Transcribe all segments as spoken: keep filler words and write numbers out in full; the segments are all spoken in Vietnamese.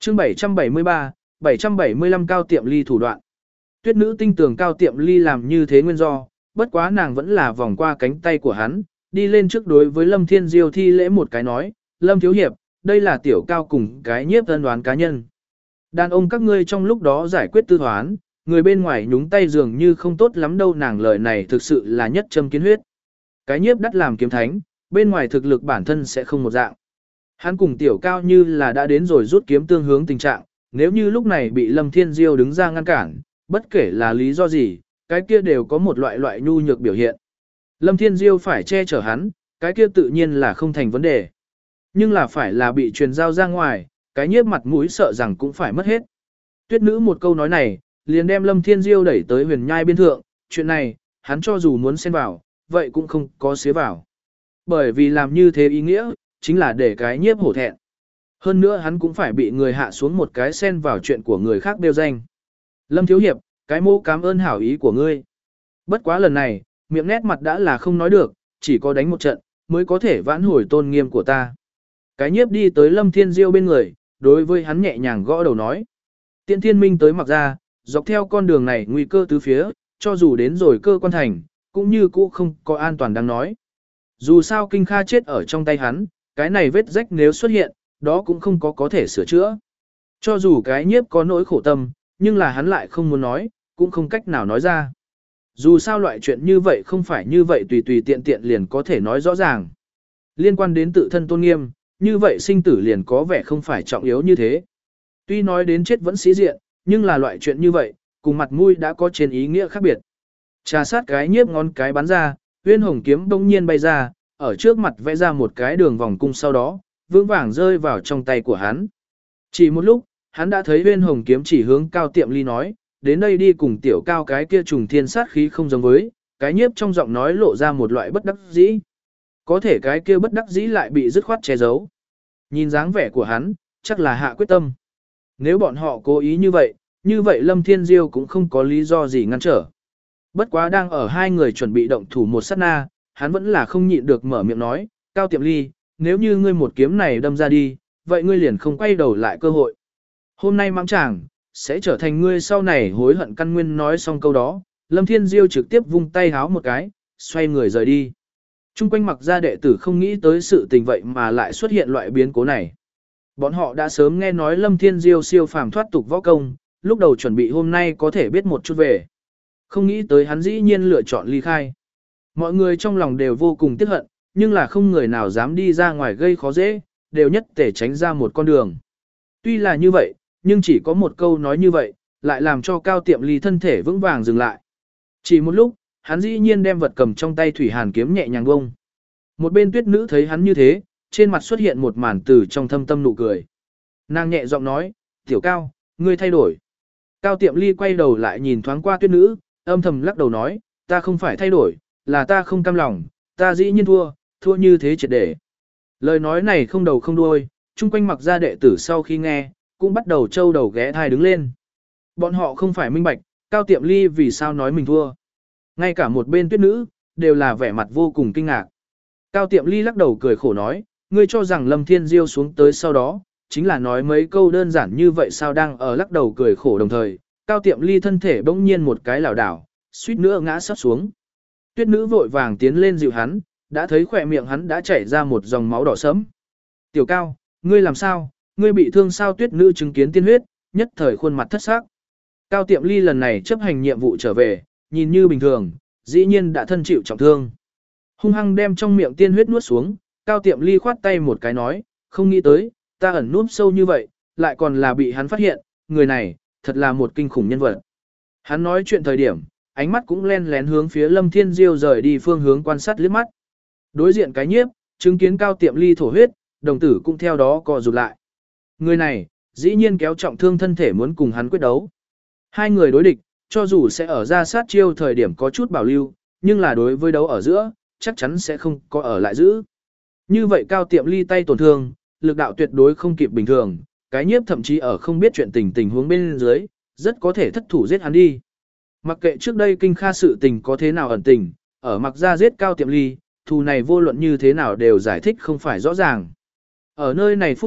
chương bảy trăm bảy mươi ba, bảy trăm bảy mươi lăm Cao Tiệm Ly thủ đoạn. Tuyết nữ tinh tường Cao Tiệm Ly làm như thế nguyên do, bất quá nàng vẫn là vòng qua cánh tay của hắn, đi lên trước đối với Lâm Thiên Diêu thi lễ một cái nói, Lâm Thiếu Hiệp, đây là tiểu cao cùng cái nhiếp ân đoán cá nhân. Đàn ông các ngươi trong lúc đó giải quyết tư thoán, người bên ngoài nhúng tay dường như không tốt lắm đâu, nàng lời này thực sự là nhất châm kiến huyết. Cái nhiếp đắt làm kiếm thánh, bên ngoài thực lực bản thân sẽ không một dạng. Hắn cùng tiểu cao như là đã đến rồi rút kiếm tương hướng tình trạng, nếu như lúc này bị Lâm Thiên Diêu đứng ra ngăn cản, bất kể là lý do gì, cái kia đều có một loại loại nhu nhược biểu hiện. Lâm Thiên Diêu phải che chở hắn, cái kia tự nhiên là không thành vấn đề. Nhưng là phải là bị truyền giao ra ngoài, cái nhiếp mặt mũi sợ rằng cũng phải mất hết. Tuyết nữ một câu nói này, liền đem Lâm Thiên Diêu đẩy tới huyền nhai biên thượng, chuyện này, hắn cho dù muốn xen vào, vậy cũng không có xế vào. Bởi vì làm như thế ý nghĩa, chính là để cái nhiếp hổ thẹn. Hơn nữa hắn cũng phải bị người hạ xuống một cái xen vào chuyện của người khác đeo danh. Lâm Thiếu Hiệp, cái mô cảm ơn hảo ý của ngươi. Bất quá lần này, miệng nét mặt đã là không nói được, chỉ có đánh một trận, mới có thể vãn hồi tôn nghiêm của ta. Cái nhiếp đi tới Lâm Thiên Diêu bên người, đối với hắn nhẹ nhàng gõ đầu nói. Tiện thiên minh tới mặc ra, dọc theo con đường này nguy cơ tứ phía, cho dù đến rồi cơ quan thành, cũng như cũ không có an toàn đang nói. Dù sao Kinh Kha chết ở trong tay hắn, cái này vết rách nếu xuất hiện, đó cũng không có có thể sửa chữa. Cho dù cái nhiếp có nỗi khổ tâm, nhưng là hắn lại không muốn nói, cũng không cách nào nói ra. Dù sao loại chuyện như vậy không phải như vậy tùy tùy tiện tiện liền có thể nói rõ ràng. Liên quan đến tự thân tôn nghiêm, như vậy sinh tử liền có vẻ không phải trọng yếu như thế. Tuy nói đến chết vẫn sĩ diện, nhưng là loại chuyện như vậy, cùng mặt mũi đã có trên ý nghĩa khác biệt. Trà sát cái nhiếp ngón cái bắn ra, Uyên Hồng kiếm bỗng nhiên bay ra, ở trước mặt vẽ ra một cái đường vòng cung, sau đó, vững vàng rơi vào trong tay của hắn. Chỉ một lúc, hắn đã thấy Uyên Hồng kiếm chỉ hướng Cao Tiệm Ly nói, đến đây đi cùng tiểu cao cái kia trùng thiên sát khí không giống với, cái nhiếp trong giọng nói lộ ra một loại bất đắc dĩ. Có thể cái kia bất đắc dĩ lại bị dứt khoát che giấu. Nhìn dáng vẻ của hắn, chắc là hạ quyết tâm. Nếu bọn họ cố ý như vậy, như vậy Lâm Thiên Diêu cũng không có lý do gì ngăn trở. Bất quá đang ở hai người chuẩn bị động thủ một sát na, hắn vẫn là không nhịn được mở miệng nói, Cao Tiệm Ly, nếu như ngươi một kiếm này đâm ra đi, vậy ngươi liền không quay đầu lại cơ hội. Hôm nay mắng chàng, sẽ trở thành ngươi sau này hối hận căn nguyên. Nói xong câu đó, Lâm Thiên Diêu trực tiếp vung tay háo một cái, xoay người rời đi. Trung quanh mặc ra đệ tử không nghĩ tới sự tình vậy mà lại xuất hiện loại biến cố này. Bọn họ đã sớm nghe nói Lâm Thiên Diêu siêu phàm thoát tục võ công, lúc đầu chuẩn bị hôm nay có thể biết một chút về. Không nghĩ tới hắn dĩ nhiên lựa chọn ly khai. Mọi người trong lòng đều vô cùng tiếc hận, nhưng là không người nào dám đi ra ngoài gây khó dễ, đều nhất tể tránh ra một con đường. Tuy là như vậy, nhưng chỉ có một câu nói như vậy, lại làm cho Cao Tiệm Ly thân thể vững vàng dừng lại. Chỉ một lúc, hắn dĩ nhiên đem vật cầm trong tay thủy hàn kiếm nhẹ nhàng bông. Một bên Tuyết nữ thấy hắn như thế, trên mặt xuất hiện một màn từ trong thâm tâm nụ cười. Nàng nhẹ giọng nói, tiểu Cao, ngươi thay đổi. Cao Tiệm Ly quay đầu lại nhìn thoáng qua Tuyết nữ, âm thầm lắc đầu nói, ta không phải thay đổi, là ta không cam lòng, ta dĩ nhiên thua, thua như thế triệt để. Lời nói này không đầu không đuôi, chung quanh mặc ra đệ tử sau khi nghe, cũng bắt đầu trâu đầu ghé thai đứng lên. Bọn họ không phải minh bạch, Cao Tiệm Ly vì sao nói mình thua. Ngay cả một bên Tuyết nữ, đều là vẻ mặt vô cùng kinh ngạc. Cao Tiệm Ly lắc đầu cười khổ nói, ngươi cho rằng Lâm Thiên Diêu xuống tới sau đó, chính là nói mấy câu đơn giản như vậy sao. Đang ở lắc đầu cười khổ đồng thời, Cao Tiệm Ly thân thể bỗng nhiên một cái lảo đảo, suýt nữa ngã sắp xuống. Tuyết nữ vội vàng tiến lên dịu hắn, đã thấy khỏe miệng hắn đã chảy ra một dòng máu đỏ sẫm. Tiểu Cao, ngươi làm sao, ngươi bị thương sao? Tuyết nữ chứng kiến tiên huyết, nhất thời khuôn mặt thất sắc. Cao Tiệm Ly lần này chấp hành nhiệm vụ trở về, nhìn như bình thường, dĩ nhiên đã thân chịu trọng thương. Hung hăng đem trong miệng tiên huyết nuốt xuống, Cao Tiệm Ly khoát tay một cái nói, không nghĩ tới, ta ẩn núp sâu như vậy, lại còn là bị hắn phát hiện, người này, thật là một kinh khủng nhân vật. Hắn nói chuyện thời điểm, ánh mắt cũng len lén hướng phía Lâm Thiên Diêu rời đi phương hướng quan sát liếc mắt. Đối diện cái nhiếp, chứng kiến Cao Tiệm Ly thổ huyết, đồng tử cũng theo đó co rụt lại. Người này, dĩ nhiên kéo trọng thương thân thể muốn cùng hắn quyết đấu. Hai người đối địch, cho dù sẽ ở ra sát chiêu thời điểm có chút bảo lưu, nhưng là đối với đấu ở giữa, chắc chắn sẽ không có ở lại giữ. Như vậy Cao Tiệm Ly tay tổn thương, lực đạo tuyệt đối không kịp bình thường, cái nhiếp thậm chí ở không biết chuyện tình tình huống bên dưới, rất có thể thất thủ giết hắn đi. Mặc kệ trước đây Kinh Kha sự tình có thế nào ẩn tình, ở mặc ra giết Cao Tiệm Ly, thù này vô luận như thế nào đều giải thích không phải rõ ràng. Ở nơi này phút chốc,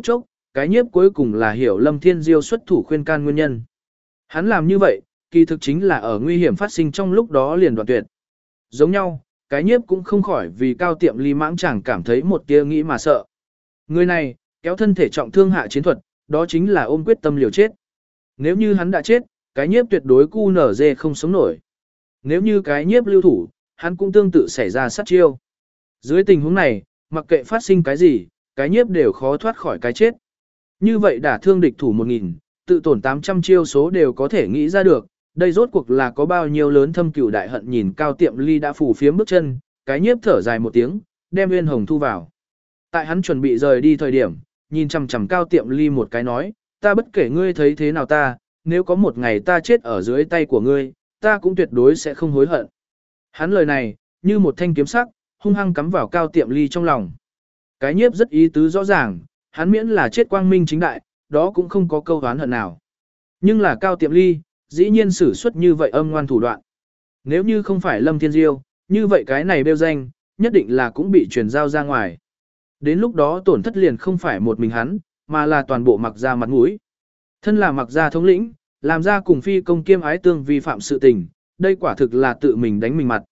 cái nhiếp cuối cùng là hiểu Lâm Thiên Diêu xuất thủ khuyên can nguyên nhân. Hắn làm như vậy, kỳ thực chính là ở nguy hiểm phát sinh trong lúc đó liền đoạn tuyệt. Giống nhau, cái nhiếp cũng không khỏi vì Cao Tiệm Ly mãng chẳng cảm thấy một tia nghĩ mà sợ. Người này, kéo thân thể trọng thương hạ chiến thuật, đó chính là ôm quyết tâm liều chết. Nếu như hắn đã chết, cái nhiếp tuyệt đối cu nở dê không sống nổi. Nếu như cái nhiếp lưu thủ, hắn cũng tương tự xảy ra sát chiêu. Dưới tình huống này, mặc kệ phát sinh cái gì, cái nhiếp đều khó thoát khỏi cái chết. Như vậy đả thương địch thủ một nghìn, tự tổn tám trăm chiêu số đều có thể nghĩ ra được, đây rốt cuộc là có bao nhiêu lớn thâm cửu đại hận. Nhìn Cao Tiệm Ly đã phủ phiếm bước chân, cái nhiếp thở dài một tiếng, đem Nguyên Hồng thu vào. Tại hắn chuẩn bị rời đi thời điểm, nhìn chằm chằm Cao Tiệm Ly một cái nói, ta bất kể ngươi thấy thế nào ta, nếu có một ngày ta chết ở dưới tay của ngươi, ta cũng tuyệt đối sẽ không hối hận. Hắn lời này, như một thanh kiếm sắc, hung hăng cắm vào Cao Tiệm Ly trong lòng. Cái nhiếp rất ý tứ rõ ràng, hắn miễn là chết quang minh chính đại, đó cũng không có câu oán hận nào. Nhưng là Cao Tiệm Ly, dĩ nhiên sử xuất như vậy âm ngoan thủ đoạn. Nếu như không phải Lâm Thiên Diêu, như vậy cái này bêu danh, nhất định là cũng bị truyền giao ra ngoài. Đến lúc đó tổn thất liền không phải một mình hắn, mà là toàn bộ Mặc Gia mặt mũi. Thân là Mặc Gia thống lĩnh, làm ra cùng phi công kiêm ái tương vi phạm sự tình, đây quả thực là tự mình đánh mình mặt.